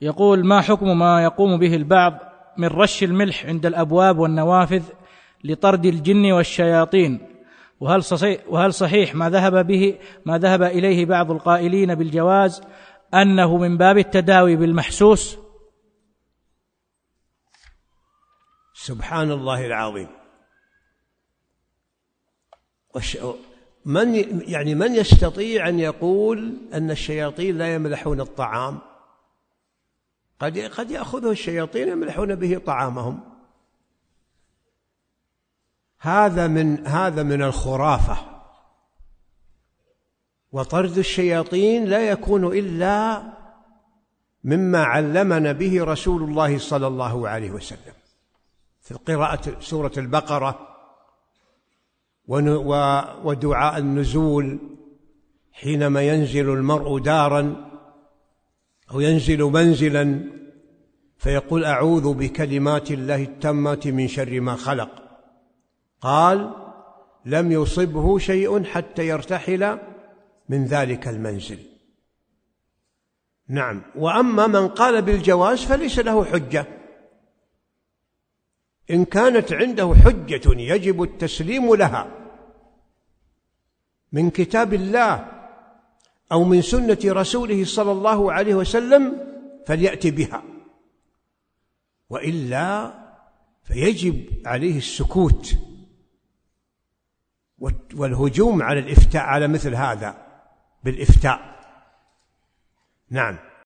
يقول: ما حكم ما يقوم به البعض من رش الملح عند الأبواب والنوافذ لطرد الجن والشياطين؟ وهل صحيح ما ذهب إليه بعض القائلين بالجواز أنه من باب التداوي بالمحسوس؟ سبحان الله العظيم. من يستطيع أن يقول أن الشياطين لا يملحون الطعام؟ قد يأخذه الشياطين يملحون به طعامهم. هذا من الخرافة. وطرد الشياطين لا يكون إلا مما علمنا به رسول الله صلى الله عليه وسلم في قراءة سورة البقرة ودعاء النزول حينما ينزل المرء دارا أو ينزل منزلا فيقول: أعوذ بكلمات الله التامات من شر ما خلق. قال: لم يصبه شيء حتى يرتحل من ذلك المنزل. نعم. وأما من قال بالجواز فليس له حجة. إن كانت عنده حجة يجب التسليم لها من كتاب الله أو من سنة رسوله صلى الله عليه وسلم فليأتي بها، وإلا فيجب عليه السكوت والهجوم على الإفتاء على مثل هذا بالإفتاء. نعم.